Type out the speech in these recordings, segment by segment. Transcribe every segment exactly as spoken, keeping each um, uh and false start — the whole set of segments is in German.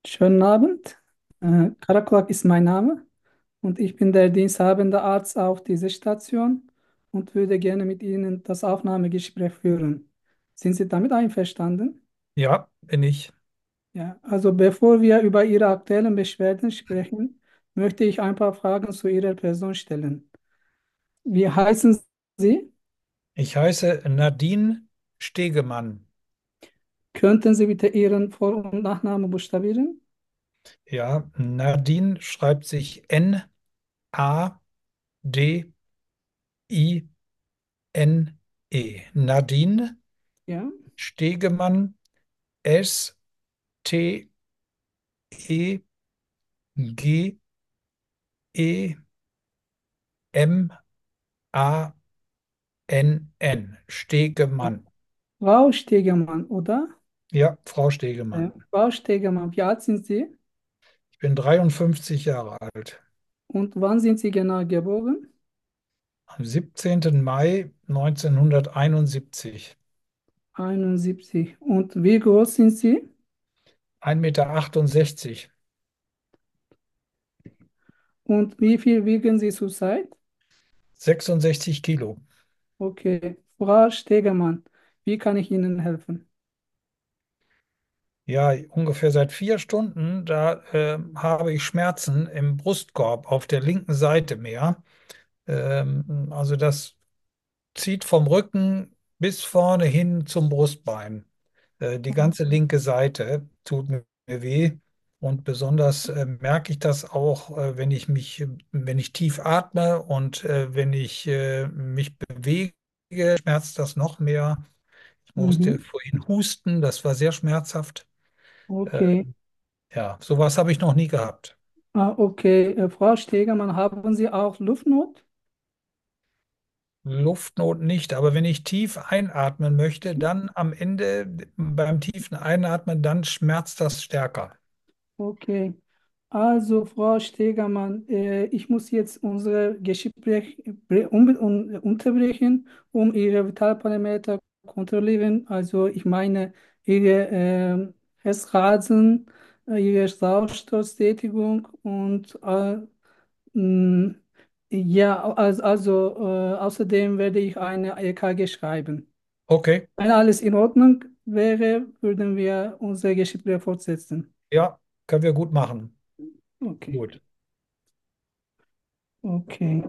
Schönen Abend. Äh, Karakulak ist mein Name und ich bin der diensthabende Arzt auf dieser Station und würde gerne mit Ihnen das Aufnahmegespräch führen. Sind Sie damit einverstanden? Ja, bin ich. Ja, also bevor wir über Ihre aktuellen Beschwerden sprechen, möchte ich ein paar Fragen zu Ihrer Person stellen. Wie heißen Sie? Ich heiße Nadine Stegemann. Könnten Sie bitte Ihren Vor- und Nachnamen buchstabieren? Ja, Nadine schreibt sich N A D I N E. Nadine Ja. Stegemann, S-T-E-G-E-M-A-N-N. Stegemann. Frau Stegemann, oder? Ja, Frau Äh, Stegemann. Frau Stegemann, wie alt sind Sie? Ich bin dreiundfünfzig Jahre alt. Und wann sind Sie genau geboren? Am siebzehnten Mai neunzehnhunderteinundsiebzig. einundsiebzig. Und wie groß sind Sie? Ein Meter achtundsechzig. Und wie viel wiegen Sie zurzeit? sechsundsechzig Kilo. Okay. Frau Stegemann, wie kann ich Ihnen helfen? Ja, ungefähr seit vier Stunden, da äh, habe ich Schmerzen im Brustkorb auf der linken Seite mehr. Ähm, also das zieht vom Rücken bis vorne hin zum Brustbein. Äh, die ganze linke Seite tut mir weh. Und besonders äh, merke ich das auch, äh, wenn ich mich, wenn ich tief atme und äh, wenn ich äh, mich bewege, schmerzt das noch mehr. Ich musste Mhm. vorhin husten, das war sehr schmerzhaft. Äh, Okay. ja, sowas habe ich noch nie gehabt. Ah, okay. Äh, Frau Stegemann, haben Sie auch Luftnot? Luftnot nicht, aber wenn ich tief einatmen möchte, dann am Ende beim tiefen Einatmen, dann schmerzt das stärker. Okay. Also, Frau Stegermann, äh, ich muss jetzt unser Gespräch bre- unbe- un unterbrechen, um Ihre Vitalparameter kontrollieren. Also, ich meine, Ihre ähm, Herzrasen, äh, Ihre Sauerstoffsättigung und äh, mh, ja, also, also äh, außerdem werde ich eine E K G schreiben. Okay, Wenn alles in Ordnung wäre, würden wir unser Gespräch fortsetzen. ja, können wir gut machen. Okay, Gut. okay.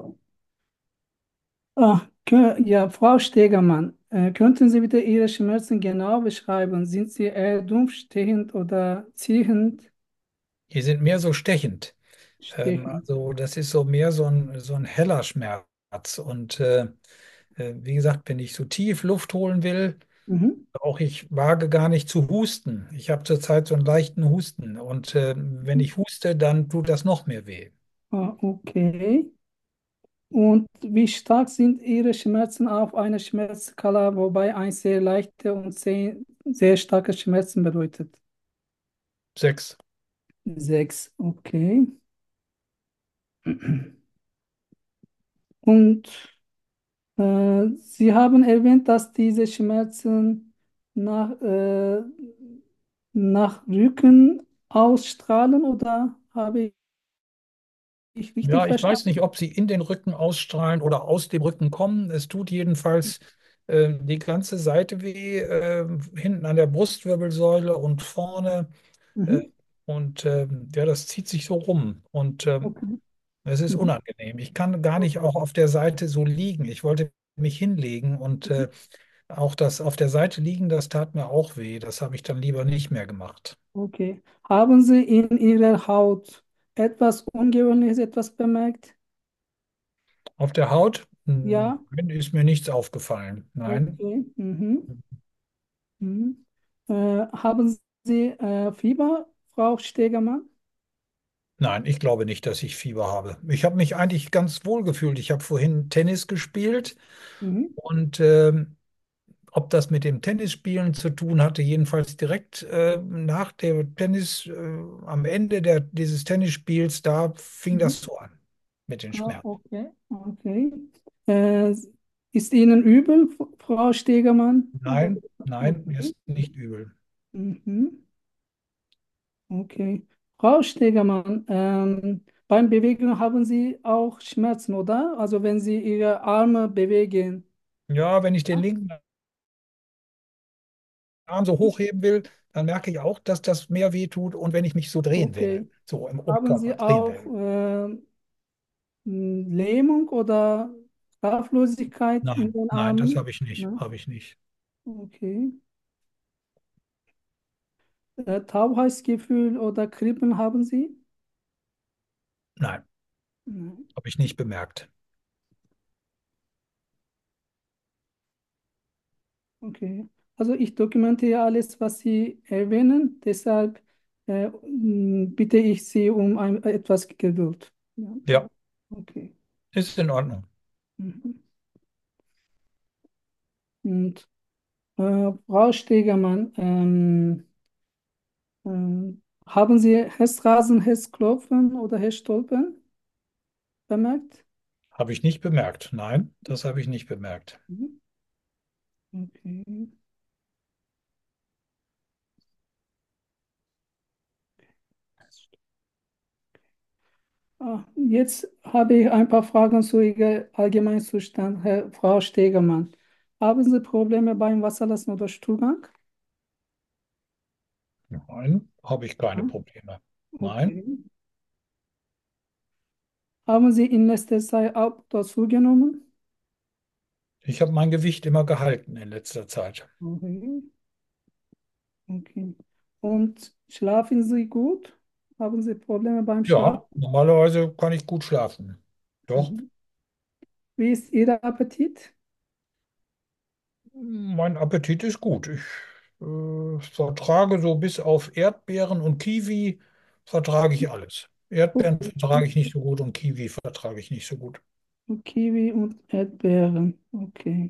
Ah, kö- ja, Frau Stegermann, äh, könnten Sie bitte Ihre Schmerzen genau beschreiben? Sind sie eher dumpf, stechend oder ziehend? Die sind mehr so stechend. Ähm, Stechend. also das ist so mehr so ein, so ein heller Schmerz. Und äh, äh, wie gesagt, wenn ich so tief Luft holen will, Mhm. auch ich wage gar nicht zu husten. Ich habe zurzeit so einen leichten Husten. Und äh, wenn ich huste, dann tut das noch mehr weh. Ah, okay. Und wie stark sind Ihre Schmerzen auf einer Schmerzskala, wobei ein sehr leichte und sehr, sehr starke Schmerzen bedeutet? Sechs. Sechs, okay. Und Äh, Sie haben erwähnt, dass diese Schmerzen nach, äh, nach Rücken ausstrahlen, oder habe ich richtig Ja, ich weiß verstanden? nicht, ob sie in den Rücken ausstrahlen oder aus dem Rücken kommen. Es tut jedenfalls äh, die ganze Seite weh, äh, hinten an der Brustwirbelsäule und vorne. Äh, Mhm. und äh, ja, das zieht sich so rum. Und äh, Okay. es ist Mhm. unangenehm. Ich kann gar nicht auch auf der Seite so liegen. Ich wollte mich hinlegen und Mhm. äh, auch das auf der Seite liegen, das tat mir auch weh. Das habe ich dann lieber nicht mehr gemacht. Okay. Haben Sie in Ihrer Haut etwas Ungewöhnliches, etwas bemerkt? Auf der Haut, hm, Ja. nein, ist mir nichts aufgefallen. Nein. Okay. Mhm. Mhm. Äh, haben Sie äh, Fieber, Frau Stegermann? Nein, ich glaube nicht, dass ich Fieber habe. Ich habe mich eigentlich ganz wohl gefühlt. Ich habe vorhin Tennis gespielt Mhm. und ähm, ob das mit dem Tennisspielen zu tun hatte, jedenfalls direkt äh, nach dem Tennis, äh, am Ende der, dieses Tennisspiels, da fing Mhm. das so an mit den Ah, Schmerzen. okay, okay. Äh, ist Ihnen übel, F- Frau Stegermann? Oder? Nein, nein, mir Okay. ist nicht übel. Mhm. Okay. Frau Stegemann, ähm, beim Bewegen haben Sie auch Schmerzen, oder? Also wenn Sie Ihre Arme bewegen. Ja, wenn ich den linken Arm so hochheben will, dann merke ich auch, dass das mehr weh tut und wenn ich mich so drehen will, Okay. so im Haben Oberkörper Sie drehen auch will. ähm, Lähmung oder Kraftlosigkeit in Nein, den nein, das Armen? habe ich nicht, Ne? habe ich nicht. Okay. Äh, Taubheitsgefühl oder Kribbeln haben Sie? Nein, Nein. habe ich nicht bemerkt. Okay. Also ich dokumentiere alles, was Sie erwähnen. Deshalb äh, m, bitte ich Sie um ein, etwas Geduld. Ja. Ja, Okay. ist in Ordnung. Mhm. Und äh, Frau Stegermann, ähm, ähm, haben Sie Herzrasen, Herzklopfen oder Herzstolpern bemerkt? Habe ich nicht bemerkt. Nein, das habe ich nicht bemerkt. Mhm. Okay. Ah, jetzt habe ich ein paar Fragen zu Ihrem Allgemeinzustand, Herr, Frau Stegemann. Haben Sie Probleme beim Wasserlassen oder Stuhlgang? Nein, habe ich keine Ja. Probleme. Nein, Okay. Haben Sie in letzter Zeit ab oder zugenommen? ich habe mein Gewicht immer gehalten in letzter Zeit. Okay. Okay. Und schlafen Sie gut? Haben Sie Probleme beim Ja, Schlafen? normalerweise kann ich gut schlafen. Doch, Mhm. Wie ist Ihr Appetit? mein Appetit ist gut. Ich äh, vertrage so bis auf Erdbeeren und Kiwi vertrage ich alles. Erdbeeren Okay. vertrage ich nicht so gut und Kiwi vertrage ich nicht so gut. Und Kiwi und Erdbeeren. Okay.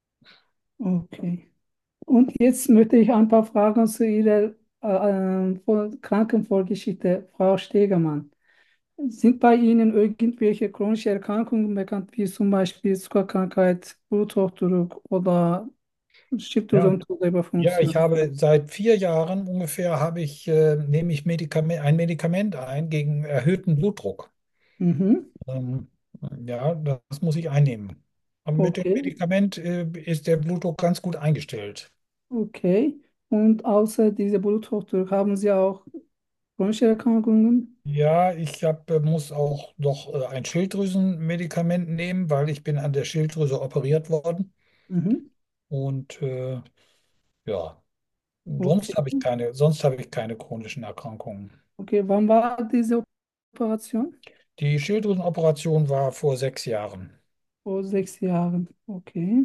Okay. Und jetzt möchte ich ein paar Fragen zu Ihrer äh, äh, Vor- Krankenvorgeschichte, Frau Stegemann. Sind bei Ihnen irgendwelche chronische Erkrankungen bekannt, wie zum Beispiel Zuckerkrankheit, Bluthochdruck oder Ja, ja, ich Schilddrüsenunterfunktion? habe seit vier Jahren ungefähr habe ich, äh, nehme ich Medikament, ein Medikament ein gegen erhöhten Blutdruck. Mhm. Ähm, ja, das muss ich einnehmen. Aber mit dem Okay, Medikament, äh, ist der Blutdruck ganz gut eingestellt. okay. Und außer dieser Bluthochdruck haben Sie auch chronische Erkrankungen? Ja, ich hab, äh, muss auch noch äh, ein Schilddrüsenmedikament nehmen, weil ich bin an der Schilddrüse operiert worden. Mhm. Und äh, ja, sonst Okay, habe ich keine, sonst habe ich keine chronischen Erkrankungen. okay. Wann war diese Operation? Die Schilddrüsenoperation war vor sechs Jahren. Vor sechs Jahren. Okay.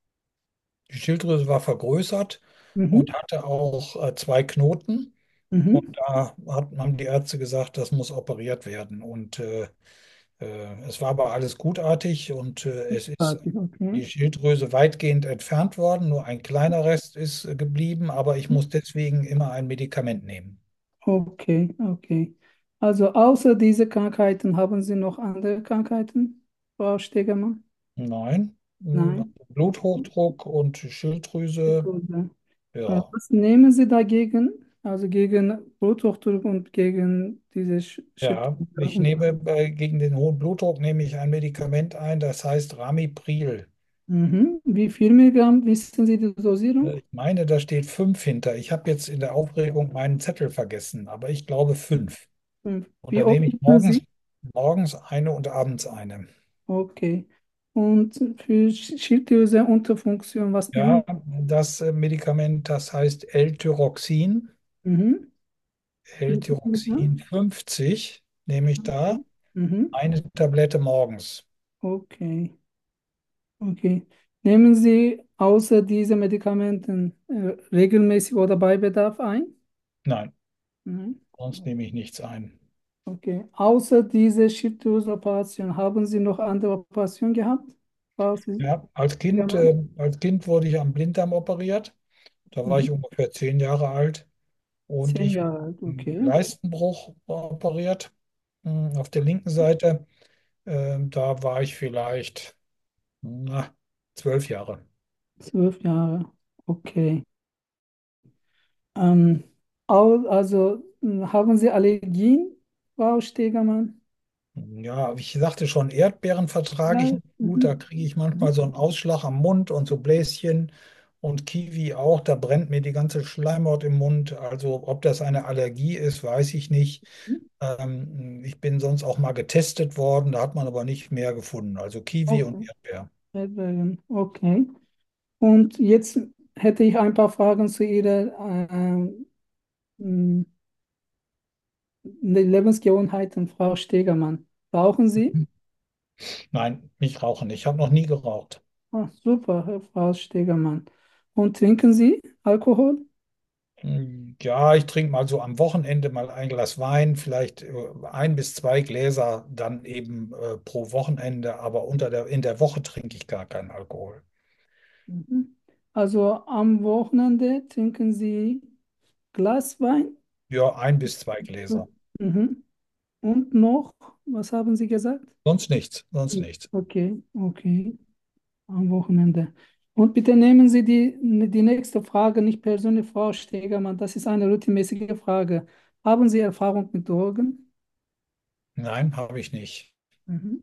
Die Schilddrüse war vergrößert und Mhm. hatte auch äh, zwei Knoten. Und Mhm. da hat, haben die Ärzte gesagt, das muss operiert werden. Und äh, äh, es war aber alles gutartig und äh, es ist Fertig, okay. die Schilddrüse weitgehend entfernt worden. Nur ein kleiner Rest ist äh, geblieben, aber ich muss deswegen immer ein Medikament nehmen. Okay, okay. Also außer diese Krankheiten haben Sie noch andere Krankheiten, Frau Stegemann? Nein, mh, Nein. Okay. Bluthochdruck und Schilddrüse, Gut, ja. Äh, ja. Was nehmen Sie dagegen? Also gegen Bluthochdruck und gegen diese Sch- Ja, Schilddrüse ich und nehme bei, gegen den hohen Blutdruck nehme ich ein Medikament ein, das heißt Ramipril. mhm. Wie viel Milligramm wissen Sie die Äh, Dosierung? Ich meine, da steht fünf hinter. Ich habe jetzt in der Aufregung meinen Zettel vergessen, aber ich glaube fünf. Fünf. Und Wie dann nehme oft ich nehmen morgens, Sie? morgens eine und abends eine. Okay. Und für Sch- Schilddrüse-Unterfunktion, was nehmen Ja, das äh, Medikament, das heißt L-Tyroxin. Sie? Mhm. Wie viel L-Tyroxin Milligramm? fünfzig nehme ich da. Okay. Mhm. Eine Tablette morgens. Okay. Okay. Nehmen Sie außer diese Medikamenten äh, regelmäßig oder bei Bedarf ein? Nein, Nein. sonst nehme ich nichts ein. Okay. Außer diese Schilddrüsenoperation, haben Sie noch andere Operationen gehabt? Frau Ja, als Kind, Stegemann? äh, als Kind wurde ich am Blinddarm operiert. Da war ich Mhm. ungefähr zehn Jahre alt und Zehn ich Jahre alt, bin okay. Leistenbruch operiert, mh, auf der linken Seite. Ähm, da war ich vielleicht na, zwölf Jahre. Zwölf Jahre, okay. Ähm, au- also äh, haben Sie Allergien, Frau Stegermann? Ja, wie ich sagte schon, Erdbeeren vertrage ich Ja, nicht gut. Da mhm. kriege ich manchmal Mhm. so einen Ausschlag am Mund und so Bläschen. Und Kiwi auch, da brennt mir die ganze Schleimhaut im Mund. Also ob das eine Allergie ist, weiß ich nicht. Ähm, ich bin sonst auch mal getestet worden, da hat man aber nicht mehr gefunden. Also Kiwi und Okay, Erdbeer. Erdbeeren, okay. Und jetzt hätte ich ein paar Fragen zu Ihrer äh, m, Lebensgewohnheiten, Frau Stegermann. Rauchen Sie? Nein, nicht rauchen. Ich habe noch nie geraucht. Ah, super, Herr Frau Stegermann. Und trinken Sie Alkohol? Hm, ja, ich trinke mal so am Wochenende mal ein Glas Wein, vielleicht äh, ein bis zwei Gläser dann eben äh, pro Wochenende, aber unter der, in der Woche trinke ich gar keinen Alkohol. Mhm. Also am Wochenende trinken Sie Glas Wein? Ja, ein bis zwei Gläser. Mhm. Und noch, was haben Sie gesagt? Sonst nichts, sonst nichts. Okay, okay, am Wochenende. Und bitte nehmen Sie die, die nächste Frage nicht persönlich, Frau Stegermann. Das ist eine routinemäßige Frage. Haben Sie Erfahrung mit Drogen? Nein, habe ich nicht. Mhm.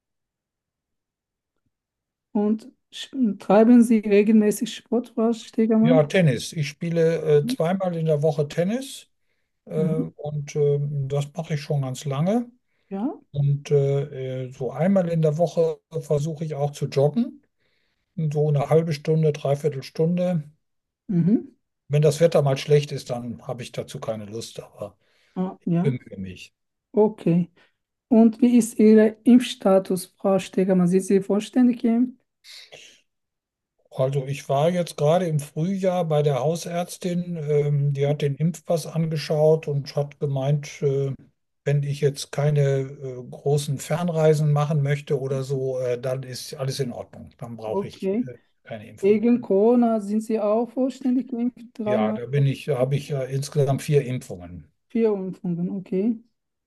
Und sch- treiben Sie regelmäßig Sport, Frau Ja, Stegermann? Tennis. Ich spiele äh, zweimal in der Woche Tennis äh, Mhm. und äh, das mache ich schon ganz lange. Ja. Und äh, äh, so einmal in der Woche versuche ich auch zu joggen. So eine halbe Stunde, dreiviertel Stunde. Mhm. Wenn das Wetter mal schlecht ist, dann habe ich dazu keine Lust, aber Ah, ich ja. bemühe mich. Okay. Und wie ist Ihr Impfstatus, Frau Stegermann? Sind Sie vollständig geimpft? Also ich war jetzt gerade im Frühjahr bei der Hausärztin, ähm, die hat den Impfpass angeschaut und hat gemeint, äh, wenn ich jetzt keine äh, großen Fernreisen machen möchte oder so, äh, dann ist alles in Ordnung. Dann brauche ich Okay. äh, keine Impfung. Gegen Corona sind Sie auch vollständig geimpft? Ja, Dreimal da bin ich, habe ich ja insgesamt vier Impfungen. vier Impfungen. Okay.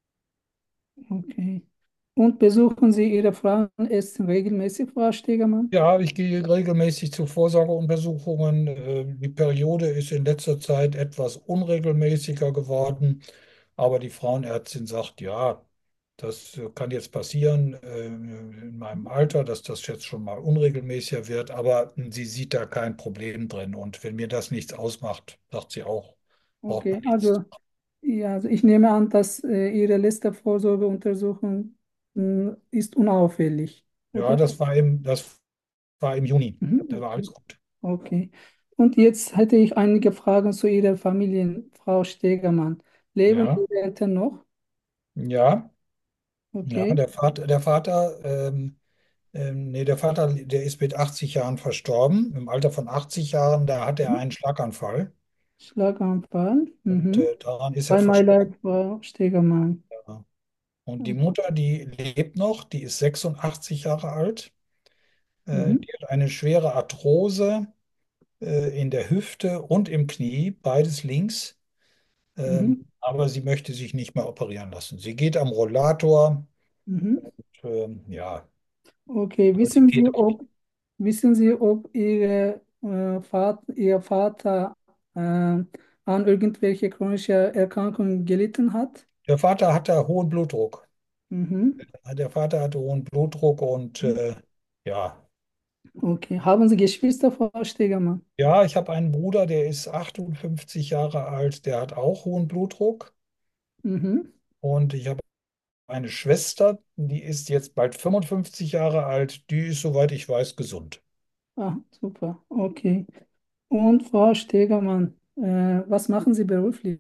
Okay. Und besuchen Sie Ihre Frauenärztin regelmäßig, Frau Stegermann? Ja, ich gehe regelmäßig zu Vorsorgeuntersuchungen. Äh, Die Periode ist in letzter Zeit etwas unregelmäßiger geworden, aber die Frauenärztin sagt, ja, das äh, kann jetzt passieren äh, in meinem Alter, dass das jetzt schon mal unregelmäßiger wird, aber sie sieht da kein Problem drin. Und wenn mir das nichts ausmacht, sagt sie auch, braucht man Okay, nichts. also, ja, also ich nehme an, dass äh, Ihre letzte Vorsorgeuntersuchung mh, ist unauffällig, Ja, oder? das war im, das war im Juni. Mhm, Da war okay. alles gut. Okay. Und jetzt hätte ich einige Fragen zu Ihrer Familie, Frau Stegermann. Leben Ja, Ihre Eltern noch? ja, ja, Okay. der Vater, der Vater, ähm, Ähm, nee, der Vater, der ist mit achtzig Jahren verstorben. Im Alter von achtzig Jahren, da hatte er Mhm. einen Schlaganfall. Schlaganfall. Und Mhm. äh, daran ist er Bei verstorben. Leid, Frau Stegermann. Ja. Und die Mutter, die lebt noch, die ist sechsundachtzig Jahre alt. Äh, Mhm. die hat eine schwere Arthrose äh, in der Hüfte und im Knie, beides links. Ähm, Mhm. aber sie möchte sich nicht mehr operieren lassen. Sie geht am Rollator. Mhm. Ähm, ja, Okay, aber sie wissen Sie, geht auch. ob, wissen Sie, ob Ihre, äh, Vater, Ihr Vater äh, an irgendwelche chronische Erkrankungen gelitten hat? Der Vater hatte hohen Blutdruck. Mhm. Der Vater hatte hohen Blutdruck und äh, ja, Okay, haben Sie Geschwister, Frau Stegermann? ja, ich habe einen Bruder, der ist achtundfünfzig Jahre alt, der hat auch hohen Blutdruck. Mhm. Und ich habe eine Schwester, die ist jetzt bald fünfundfünfzig Jahre alt, die ist, soweit ich weiß, gesund. Ah, super, okay. Und Frau Stegermann, äh, was machen Sie beruflich?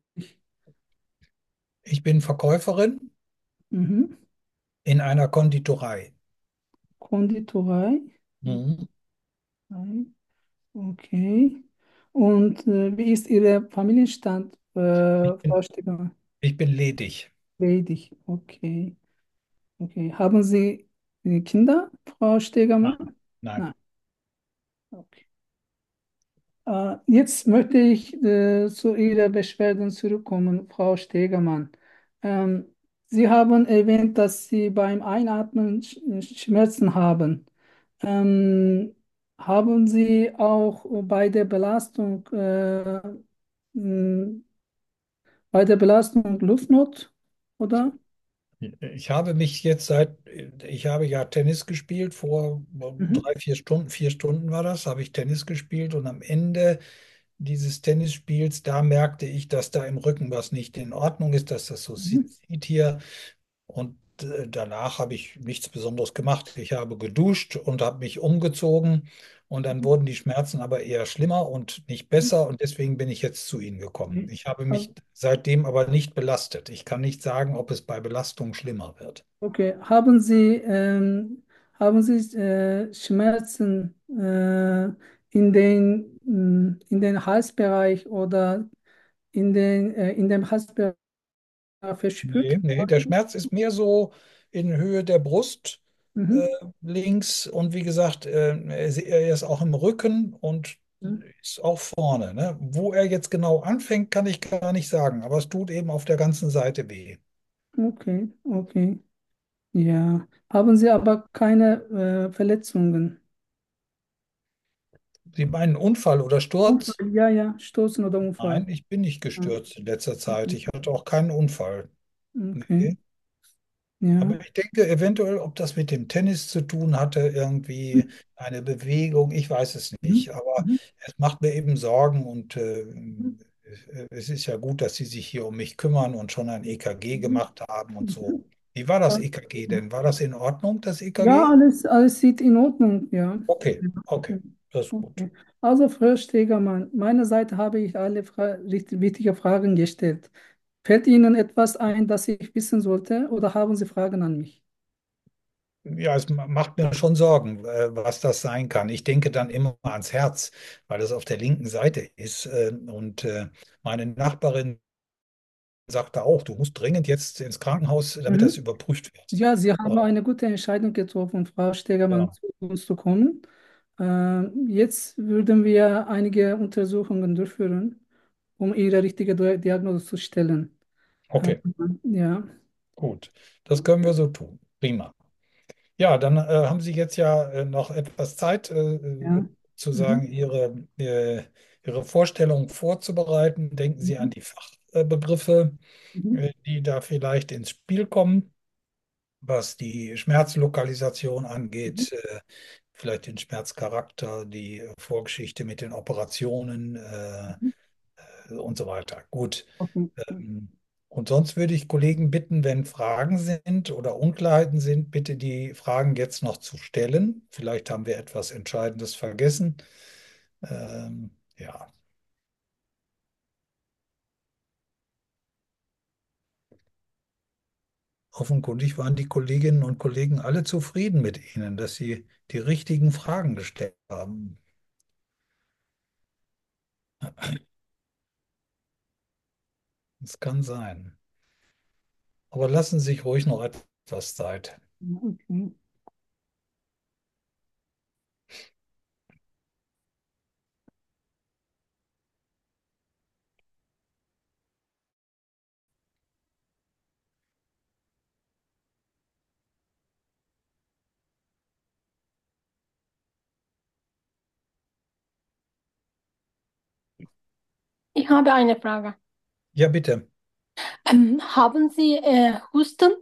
Ich bin Verkäuferin Mhm. in einer Konditorei. Konditorei? Mhm. Nein. Okay. Und äh, wie ist Ihr Familienstand, Ich äh, bin, Frau Stegermann? ich bin ledig. Ledig, okay. Okay. Haben Sie äh, Kinder, Frau Nein, Stegermann? nein. Nein. Okay. Äh, jetzt möchte ich äh, zu Ihrer Beschwerden zurückkommen, Frau Stegermann. Ähm, Sie haben erwähnt, dass Sie beim Einatmen Sch Schmerzen haben. Ähm, haben Sie auch bei der Belastung äh, mh, bei der Belastung Luftnot, oder? Ich habe mich jetzt seit, ich habe ja Tennis gespielt, vor Mhm. drei, vier Stunden, vier Stunden war das, habe ich Tennis gespielt und am Ende dieses Tennisspiels, da merkte ich, dass da im Rücken was nicht in Ordnung ist, dass das so Mhm. zieht hier. Und äh, danach habe ich nichts Besonderes gemacht. Ich habe geduscht und habe mich umgezogen und dann wurden die Schmerzen aber eher schlimmer und nicht besser und deswegen bin ich jetzt zu Ihnen gekommen. Okay. Ich habe Ha- mich seitdem aber nicht belastet. Ich kann nicht sagen, ob es bei Belastung schlimmer wird. Okay. Haben Sie, ähm, haben Sie äh, Schmerzen äh, in den, mh, in den Halsbereich oder in den, äh, in dem Halsbereich verspürt? Nee, nee, der Schmerz ist mehr so in Höhe der Brust äh, Mhm. links und wie gesagt, äh, er ist er ist auch im Rücken und Mhm. ist auch vorne. Ne? Wo er jetzt genau anfängt, kann ich gar nicht sagen, aber es tut eben auf der ganzen Seite weh. Okay, okay. Ja. Haben Sie aber keine äh, Verletzungen? Sie meinen Unfall oder Sturz? Unfall, ja, ja, Stoßen oder Unfall. Nein, ich bin nicht Ja. gestürzt in letzter Zeit. Okay, Ich hatte auch keinen Unfall. okay. Nee. Ja. Aber ich denke eventuell, ob das mit dem Tennis zu tun hatte, irgendwie eine Bewegung, ich weiß es Mhm. nicht. Aber Mhm. es macht mir eben Sorgen und äh, Mhm. es ist ja gut, dass Sie sich hier um mich kümmern und schon ein E K G Mhm. gemacht haben und so. Mhm. Wie war das Ja, E K G denn? War das in Ordnung, das ja, E K G? alles, alles sieht in Ordnung, ja. Okay, Ja. okay, das ist gut. Okay. Also, Frau Stegermann, meiner Seite habe ich alle Fra richtig wichtige Fragen gestellt. Fällt Ihnen etwas ein, das ich wissen sollte, oder haben Sie Fragen an mich? Ja, es ma- macht mir schon Sorgen, äh, was das sein kann. Ich denke dann immer ans Herz, weil es auf der linken Seite ist. äh, Und äh, meine Nachbarin sagte auch, du musst dringend jetzt ins Krankenhaus, damit das Mhm. überprüft wird. Ja, Sie haben Aber, eine gute Entscheidung getroffen, Frau Stegermann, ja, zu uns zu kommen. Äh, jetzt würden wir einige Untersuchungen durchführen, um Ihre richtige Dia- Diagnose zu stellen. Äh, okay, ja, gut. Das können wir so tun. Prima. Ja, dann äh, haben Sie jetzt ja äh, noch etwas Zeit, äh, äh, ja. sozusagen Mhm. Ihre, äh, Ihre Vorstellung vorzubereiten. Denken Sie an Mhm. die Fachbegriffe, Mhm. äh, die da vielleicht ins Spiel kommen, was die Schmerzlokalisation Mhm. angeht, äh, vielleicht den Schmerzcharakter, die Vorgeschichte mit den Operationen äh, Mhm. und so weiter. Gut. Okay. Ähm, Und sonst würde ich Kollegen bitten, wenn Fragen sind oder Unklarheiten sind, bitte die Fragen jetzt noch zu stellen. Vielleicht haben wir etwas Entscheidendes vergessen. Ähm, ja, offenkundig waren die Kolleginnen und Kollegen alle zufrieden mit Ihnen, dass Sie die richtigen Fragen gestellt haben. Das kann sein. Aber lassen Sie sich ruhig noch etwas Zeit. Okay. Ich habe eine Frage. Ja, bitte. Ähm, haben Sie äh, Husten?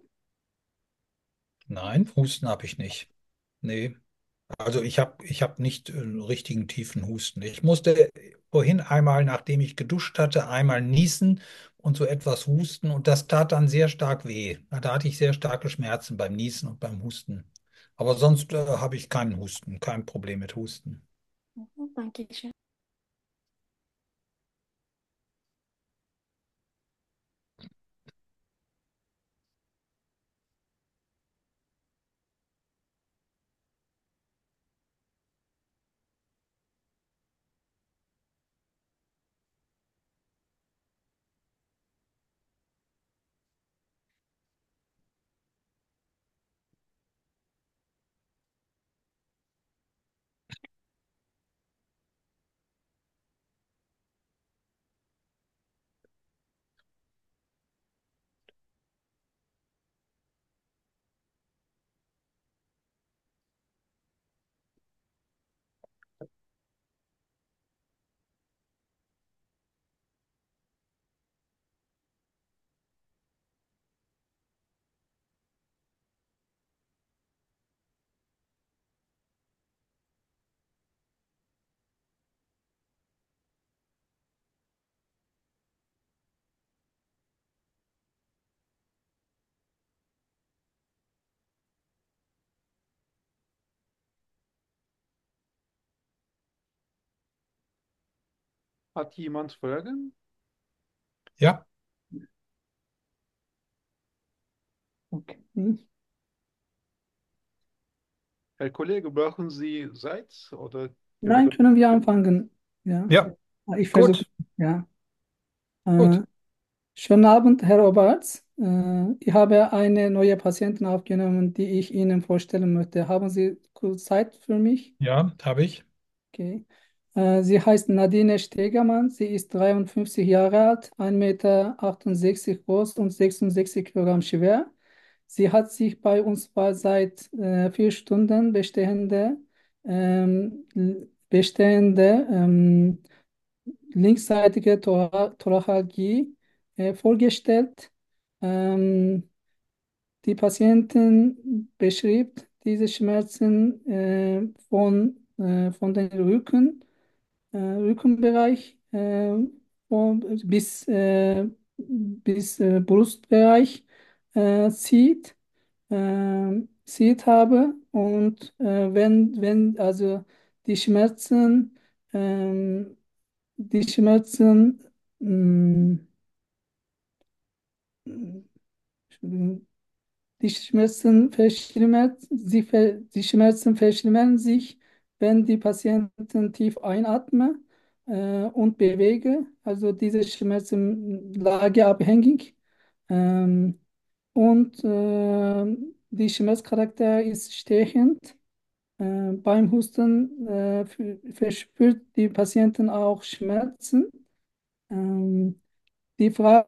Nein, Husten habe ich nicht. Nee. Also ich habe ich hab nicht äh, einen richtigen tiefen Husten. Ich musste vorhin einmal, nachdem ich geduscht hatte, einmal niesen und so etwas husten und das tat dann sehr stark weh. Da hatte ich sehr starke Schmerzen beim Niesen und beim Husten. Aber sonst äh, habe ich keinen Husten, kein Problem mit Husten. Mhm, danke schön. Hat jemand Fragen? Ja, Okay. Herr Kollege, brauchen Sie Zeit oder können Nein, wir? können wir anfangen? Ja, ja, ich versuche. gut, Ja. Äh, gut. Schönen Abend, Herr Oberarzt. Äh, ich habe eine neue Patientin aufgenommen, die ich Ihnen vorstellen möchte. Haben Sie kurz Zeit für mich? Ja, habe ich. Okay. Äh, sie heißt Nadine Stegermann. Sie ist dreiundfünfzig Jahre alt, ein Meter achtundsechzig groß und sechsundsechzig Kilogramm schwer. Sie hat sich bei uns bei seit äh, vier Stunden bestehende, ähm, l- bestehende ähm, linksseitige Thora- Thorakalgie äh, vorgestellt. Ähm, Die Patientin beschrieb diese Schmerzen äh, von, äh, von den Rücken, äh, Rückenbereich äh, von, bis, äh, bis äh, Brustbereich äh, zieht, äh, zieht habe und äh, wenn, wenn also die Schmerzen, ähm, die Schmerzen, mh, Entschuldigung, die Schmerzen verschlimmert, sie ver, die Schmerzen verschlimmern sich, wenn die Patienten tief einatmen äh, und bewege. Also diese Schmerzen lageabhängig. Ähm, und äh, die Schmerzcharakter ist stechend. Äh, beim Husten äh, f- verspürt die Patienten auch Schmerzen. Ähm, die Frage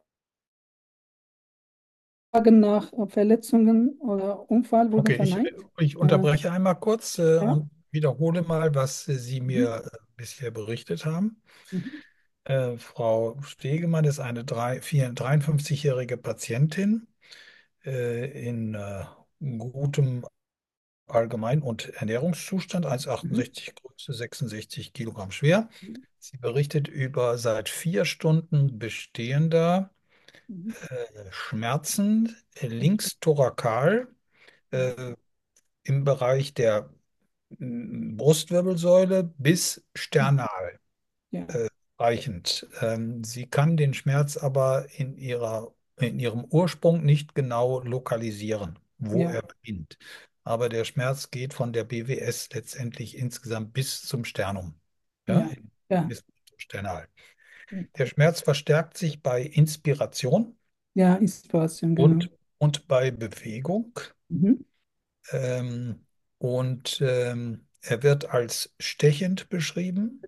nach Verletzungen oder Unfall wurden Okay, ich, verneint. ich Äh, unterbreche einmal kurz äh, ja. und wiederhole mal, was äh, Sie Mhm. mir äh, bisher berichtet haben. Mhm. Äh, Frau Stegemann ist eine drei- vier- dreiundfünfzig-jährige Patientin äh, in äh, gutem Allgemein- und Ernährungszustand, Mhm. eins Komma achtundsechzig Größe, sechsundsechzig Kilogramm schwer. Sie berichtet über seit vier Stunden bestehender Mhm. äh, Schmerzen äh, links thorakal Ja, äh, im Bereich der mm, Brustwirbelsäule bis sternal ja, äh, reichend. Ähm, sie kann den Schmerz aber in ihrer, in ihrem Ursprung nicht genau lokalisieren, wo ja, er beginnt. Aber der Schmerz geht von der B W S letztendlich insgesamt bis zum Sternum, ja, ja, in- ja, bis zum Sternal. Der Schmerz verstärkt sich bei Inspiration ja, Inspiration, genau. und, und bei Bewegung. Mhm. Ähm, und ähm, er wird als stechend beschrieben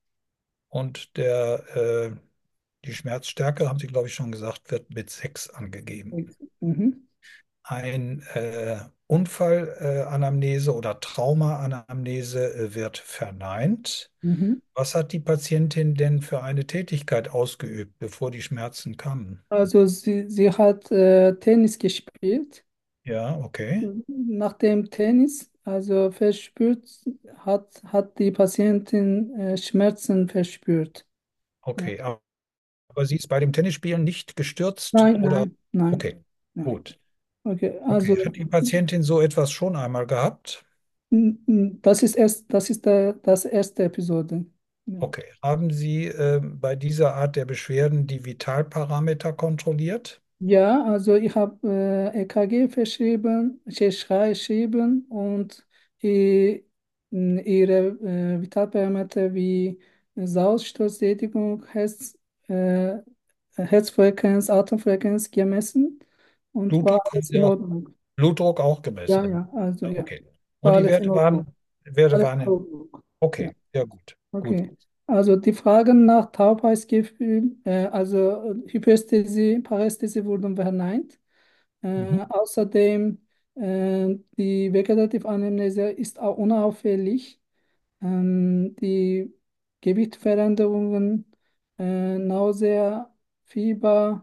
und der, äh, die Schmerzstärke, haben Sie, glaube ich, schon gesagt, wird mit sechs angegeben. Mhm. Ein äh, Unfallanamnese äh, Anamnese oder Traumaanamnese äh, wird verneint. Mhm. Was hat die Patientin denn für eine Tätigkeit ausgeübt, bevor die Schmerzen kamen? Also sie, sie hat äh, Tennis gespielt. Ja, okay. Nach dem Tennis, also verspürt, hat, hat die Patientin äh, Schmerzen verspürt. Ja. Okay, aber sie ist bei dem Tennisspielen nicht gestürzt Nein, oder? nein, nein, Okay, nein. gut. Okay, Okay, also hat die Patientin so etwas schon einmal gehabt? n- n- das ist erst, das ist der, das erste Episode. Ja. Okay. Haben Sie äh, bei dieser Art der Beschwerden die Vitalparameter kontrolliert? Ja, also ich habe äh, E K G verschrieben, geschrieben und i- n- ihre äh, Vitalparameter wie Sauerstoffsättigung, Herz, äh, Herzfrequenz, Atemfrequenz gemessen und war Blutdruck haben alles Sie in auch, Ordnung. Blutdruck auch Ja, gemessen. ja, also Ja, ja, okay. Und war die alles in Werte Ordnung. waren, Werte Alles waren in in, Ordnung. Ja. okay, ja gut, gut. Okay, also die Fragen nach Taubheitsgefühl, äh, also äh, Hyperästhesie, Parästhesie wurden verneint. Äh, Mhm. außerdem, äh, die Vegetative-Anamnese ist auch unauffällig. Ähm, die Gewichtsveränderungen, äh, Nausea, Fieber,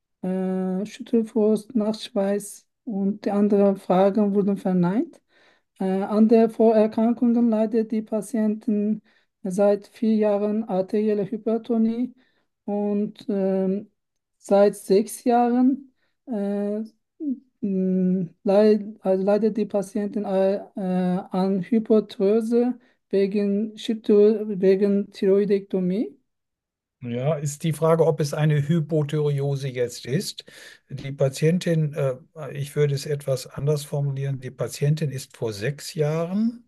äh, Schüttelfrost, Nachtschweiß und die anderen Fragen wurden verneint. Äh, an der Vorerkrankungen leidet die Patientin seit vier Jahren arterielle Hypertonie und ähm, seit sechs Jahren äh, mh, leid, also leidet die Patientin äh, äh, an Hyperthyreose wegen, Schilddrü- wegen Thyroidektomie. Ja, ist die Frage, ob es eine Hypothyreose jetzt ist. Die Patientin, äh, ich würde es etwas anders formulieren, die Patientin ist vor sechs Jahren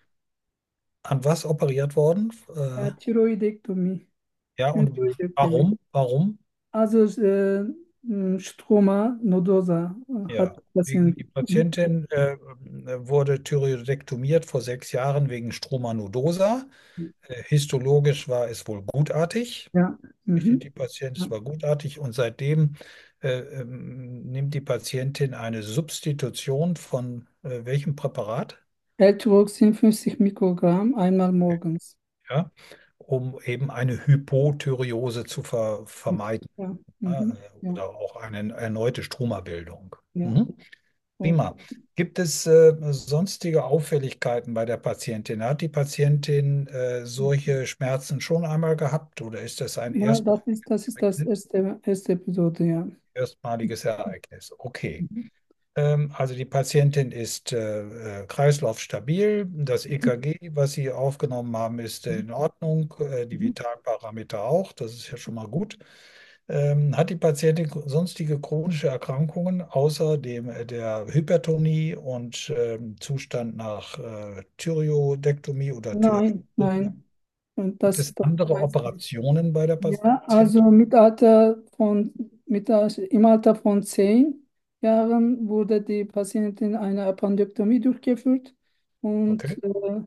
an was operiert worden? Äh, Äh, Thyroidektomie. ja, und Thyroidektomie. warum? Warum? Also äh, mh, Struma nodosa äh, Ja, hat wegen Patient. die Mhm. Patientin äh, wurde thyroidektomiert vor sechs Jahren wegen Struma nodosa. Äh, histologisch war es wohl gutartig. Ja. Berichtet Mhm. die Patientin, Ja. es war gutartig und seitdem äh, ähm, nimmt die Patientin eine Substitution von äh, welchem Präparat? L-Tyroxin fünfzig Mikrogramm einmal morgens. Ja, um eben eine Hypothyreose zu ver vermeiden, Ja. ja, Mhm. äh, Ja. oder auch eine erneute Stromabildung. Ja. Mhm. Prima. Okay. Gibt es äh, sonstige Auffälligkeiten bei der Patientin? Hat die Patientin äh, solche Schmerzen schon einmal gehabt oder ist das ein Nein, das erstmaliges ist, das ist das Ereignis? erste, erste Episode, ja. Erstmaliges Ereignis. Okay. Mhm. Ähm, also die Patientin ist äh, äh, kreislaufstabil. Das E K G, was Sie aufgenommen haben, ist äh, Mhm. in Ordnung. Äh, die Mhm. Vitalparameter auch. Das ist ja schon mal gut. Ähm, hat die Patientin sonstige chronische Erkrankungen außer dem, äh, der Hypertonie und ähm, Zustand nach äh, Thyreoidektomie oder Thy Nein, nein. Und Gibt das, es das andere weiß ich. Operationen bei der Ja, Patientin? also mit Alter von, mit, Al- im Alter von zehn Jahren wurde die Patientin eine Appendektomie durchgeführt und Okay. äh,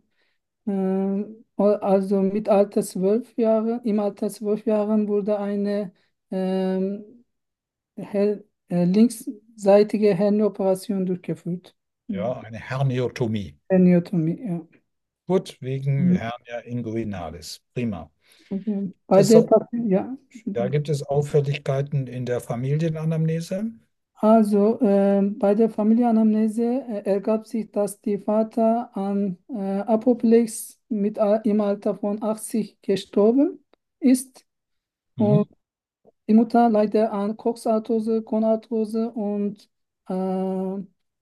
äh, also mit Alter zwölf Jahren, im Alter zwölf Jahren wurde eine ähm, her, äh, linksseitige Hernioperation durchgeführt. Ja. Ja, eine Herniotomie. Herniotomie, ja. Gut, wegen Mhm. Hernia inguinalis. Prima. Okay. Bei Das der, so, Pat- ja, da Entschuldigung. gibt es Auffälligkeiten in der Familienanamnese. Also ähm, bei der Familienanamnese äh, ergab sich, dass die Vater an äh, Apoplex mit, Al- im Alter von achtzig gestorben ist und Mhm. die Mutter leidet an Coxarthrose, Gonarthrose und äh,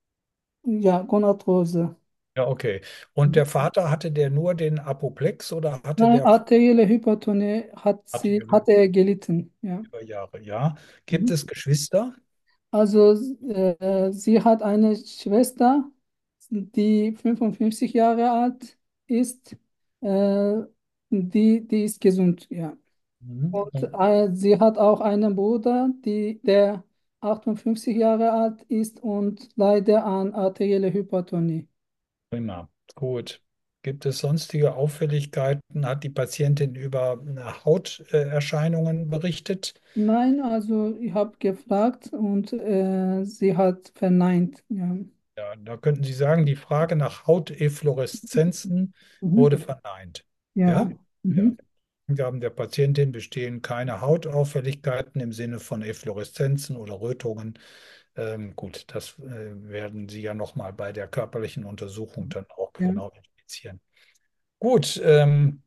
ja, Gonarthrose. Ja, okay. Und der Vater, hatte der nur den Apoplex oder hatte Nein, der arterielle Hypertonie hat sie, arterielle hat er gelitten. Ja. über Jahre? Ja. Gibt Mhm. es Geschwister? Also äh, sie hat eine Schwester, die fünfundfünfzig Jahre alt ist. Äh, die, die ist gesund, ja. Mhm. Und Und äh, sie hat auch einen Bruder, die, der achtundfünfzig Jahre alt ist und leidet an arterieller Hypertonie. prima. Gut. Gibt es sonstige Auffälligkeiten? Hat die Patientin über äh, Hauterscheinungen berichtet? Nein, also ich habe gefragt und äh, sie hat verneint. Ja. Ja, da könnten Sie sagen, die Frage nach Hauteffloreszenzen Mhm. wurde verneint. Ja. Ja? Ja. Mhm. Angaben der Patientin bestehen keine Hautauffälligkeiten im Sinne von Effloreszenzen oder Rötungen. Ähm, gut, das äh, werden Sie ja nochmal bei der körperlichen Untersuchung dann auch Ja. genau identifizieren. Gut, ähm,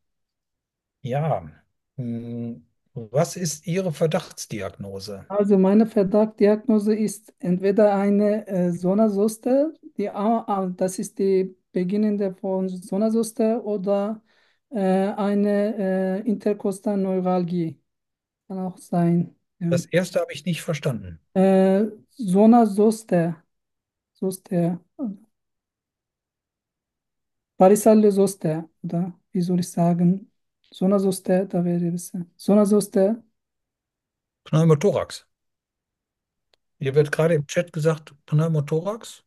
ja. Hm, was ist Ihre Verdachtsdiagnose? Also meine Verdachtdiagnose ist entweder eine äh, Zostersuche, die, A- A- das ist die beginnende von Zostersuche oder äh, eine äh, Interkostalneuralgie, kann auch sein. Ja. Das erste habe ich nicht verstanden. Äh, Zona Zoster, Zoster, Varicelle Zoster, oder wie soll ich sagen? Zona Zoster, da wäre es. Zona Zoster, Pneumothorax. Hier wird gerade im Chat gesagt, Pneumothorax.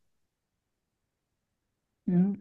ja.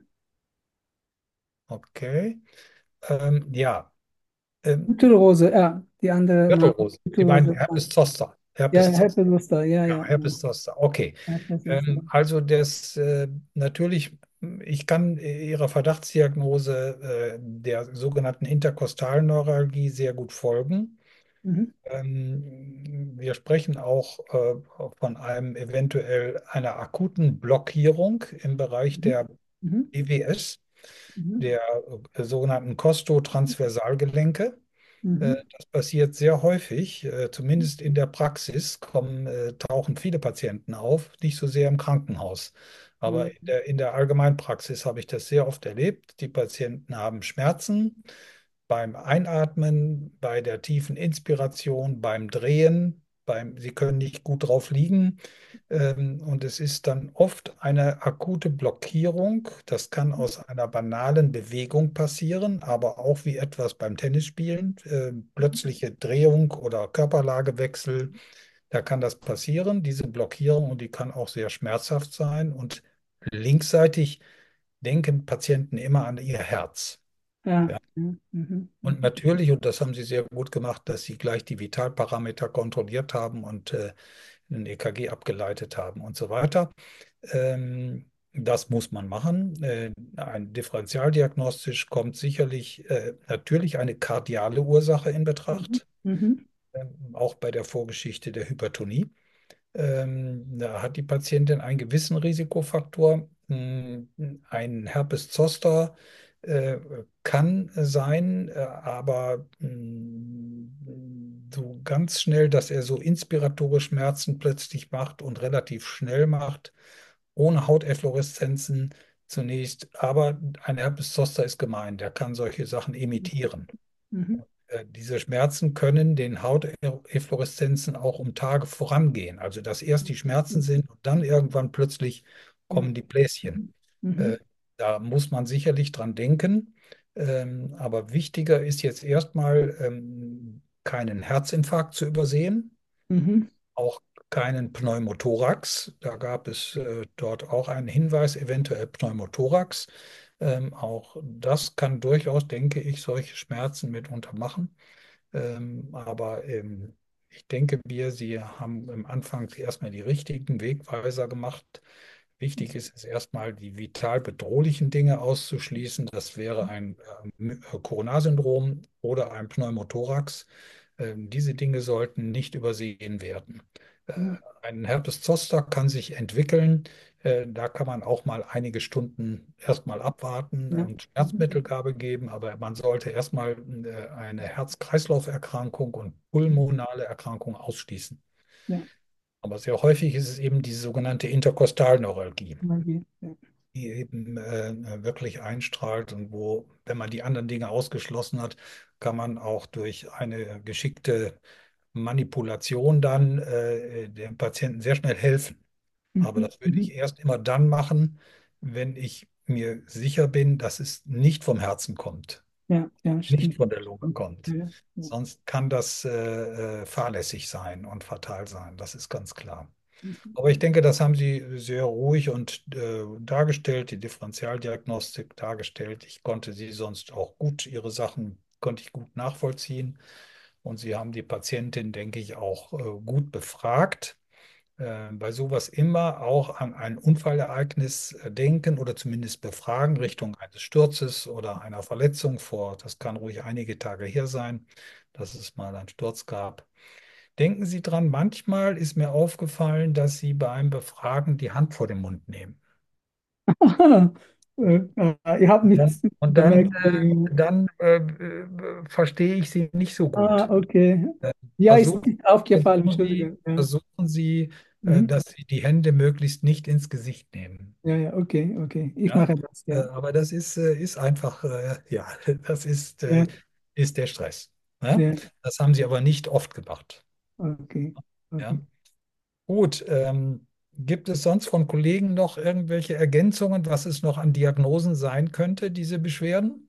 Okay. Ähm, ja. Ähm, Gürtelrose, ja, die andere Name, Gürtelrose. Sie meinen Gürtelrose. Herpes zoster. Ja, Herpes zoster. Herpes Zoster, ja, Ja, ja, ja. Herpes zoster. Okay. Herpes Zoster. Ähm, also das äh, natürlich, ich kann äh, Ihrer Verdachtsdiagnose äh, der sogenannten interkostalen Neuralgie sehr gut folgen. Mhm. Ähm, wir sprechen auch äh, von einem eventuell einer akuten Blockierung im Bereich Mhm. der Mhm. E W S, Mhm. der äh, sogenannten Kostotransversalgelenke. Äh, Mhm. Das passiert sehr häufig, äh, zumindest in der Praxis kommen, äh, tauchen viele Patienten auf, nicht so sehr im Krankenhaus. Aber in Mhm. der, in der Allgemeinpraxis habe ich das sehr oft erlebt. Die Patienten haben Schmerzen, beim Einatmen, bei der tiefen Inspiration, beim Drehen, beim, Sie können nicht gut drauf liegen. Ähm, und es ist dann oft eine akute Blockierung. Das kann aus einer banalen Bewegung passieren, aber auch wie etwas beim Tennisspielen, äh, plötzliche Drehung oder Körperlagewechsel. Da kann das passieren, diese Blockierung, und die kann auch sehr schmerzhaft sein. Und linksseitig denken Patienten immer an ihr Herz. Ja. Ja. Ja. Mhm. Und Mhm. natürlich, und das haben Sie sehr gut gemacht, dass Sie gleich die Vitalparameter kontrolliert haben und äh, ein E K G abgeleitet haben und so weiter. Ähm, das muss man machen. Äh, ein differentialdiagnostisch kommt sicherlich äh, natürlich eine kardiale Ursache in Mhm. Betracht, Mhm. ähm, auch bei der Vorgeschichte der Hypertonie. Ähm, da hat die Patientin einen gewissen Risikofaktor. Mm, Ein Herpes Zoster äh, kann sein, äh, aber mm, so ganz schnell, dass er so inspiratorische Schmerzen plötzlich macht und relativ schnell macht, ohne Hauteffloreszenzen zunächst. Aber ein Herpes Zoster ist gemein, der kann solche Sachen imitieren. Mhm. Äh, Diese Schmerzen können den Hauteffloreszenzen auch um Tage vorangehen. Also dass erst die Schmerzen Mhm. sind und dann irgendwann plötzlich Ja. kommen die Bläschen. Mhm. Äh, Mhm. Da muss man sicherlich dran denken. Ähm, aber wichtiger ist jetzt erstmal, ähm, keinen Herzinfarkt zu übersehen, Mhm. auch keinen Pneumothorax. Da gab es äh, dort auch einen Hinweis, eventuell Pneumothorax. Ähm, auch das kann durchaus, denke ich, solche Schmerzen mitunter machen. Ähm, aber ähm, ich denke mir, Sie haben am Anfang erstmal die richtigen Wegweiser gemacht. Wichtig ist es erstmal, die vital bedrohlichen Dinge auszuschließen. Das wäre ein ähm, Coronarsyndrom oder ein Pneumothorax. Ähm, diese Dinge sollten nicht übersehen werden. Äh, Ja. ein Herpes Zoster kann sich entwickeln. Äh, Da kann man auch mal einige Stunden erstmal abwarten Ja. und Mhm. Schmerzmittelgabe geben, aber man sollte erstmal äh, eine Herz-Kreislauf-Erkrankung und pulmonale Erkrankung ausschließen. Ja. Aber sehr häufig ist es eben diese sogenannte Interkostalneuralgie, Magie. Ja. die eben äh, wirklich einstrahlt und wo, wenn man die anderen Dinge ausgeschlossen hat, kann man auch durch eine geschickte Manipulation dann äh, dem Patienten sehr schnell helfen. Aber Mhm. das würde ich Mhm. erst immer dann machen, wenn ich mir sicher bin, dass es nicht vom Herzen kommt, Ja. Ja. nicht Stimmt. von der Lunge Ja. kommt. Ja. Ja. Sonst kann das äh, äh, fahrlässig sein und fatal sein. Das ist ganz klar. Mhm. Aber ich denke, das haben Sie sehr ruhig und äh, dargestellt, die Differentialdiagnostik dargestellt. Ich konnte Sie sonst auch gut, Ihre Sachen konnte ich gut nachvollziehen. Und Sie haben die Patientin, denke ich, auch äh, gut befragt. Äh, bei sowas immer auch an ein Unfallereignis äh, denken oder zumindest befragen, Richtung eines Sturzes oder einer Verletzung vor, das kann ruhig einige Tage her sein, dass es mal einen Sturz gab. Denken Sie dran, manchmal ist mir aufgefallen, dass Sie beim Befragen die Hand vor den Mund nehmen. Äh, äh, ihr habt Und nichts dann, und dann, bemerkt. äh, dann äh, äh, verstehe ich Sie nicht so Ah, gut. okay. Äh, Ja, ist versuchen, mir nicht aufgefallen, versuchen Sie, Entschuldigung. Ja. versuchen Sie, äh, Mhm. dass Sie die Hände möglichst nicht ins Gesicht nehmen. Ja, ja, okay, okay. Ich Ja? mache das, Äh, ja. aber das ist, äh, ist einfach, äh, ja, das ist, äh, Ja, ist der Stress. Ja? ja, Das haben Sie aber nicht oft gemacht. okay, Ja? okay. Gut, ähm, gibt es sonst von Kollegen noch irgendwelche Ergänzungen, was es noch an Diagnosen sein könnte, diese Beschwerden?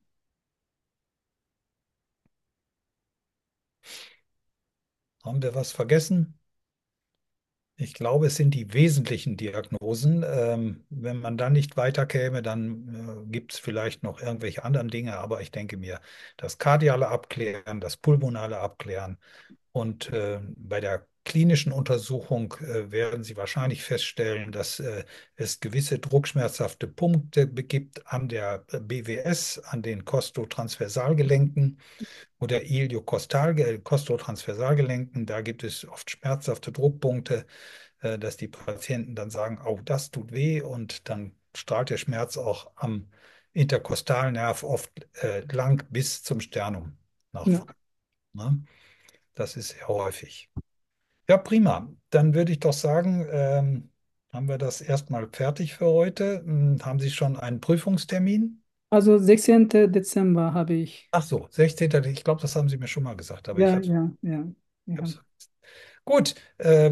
Haben wir was vergessen? Ich glaube, es sind die wesentlichen Diagnosen. Ähm, wenn man dann nicht weiterkäme, dann äh, gibt es vielleicht noch irgendwelche anderen Dinge, aber ich denke mir, das kardiale Abklären, das pulmonale Abklären und äh, bei der klinischen Untersuchung äh, werden Sie wahrscheinlich feststellen, dass äh, es gewisse druckschmerzhafte Punkte gibt an der B W S, an den Kostotransversalgelenken oder Iliokostalgelenken. Da gibt es oft schmerzhafte Druckpunkte, äh, dass die Patienten dann sagen, oh, das tut weh, und dann strahlt der Schmerz auch am Interkostalnerv oft äh, lang bis zum Sternum nach Ja, vorne. Ne? Das ist sehr häufig. Ja, prima. Dann würde ich doch sagen, ähm, haben wir das erstmal fertig für heute. Hm, haben Sie schon einen Prüfungstermin? Also sechzehnten Dezember habe ich. Ach so, sechzehnten. Ich glaube, das haben Sie mir schon mal gesagt, aber ich Ja, habe ja, ja. Ja. es. Gut, ähm,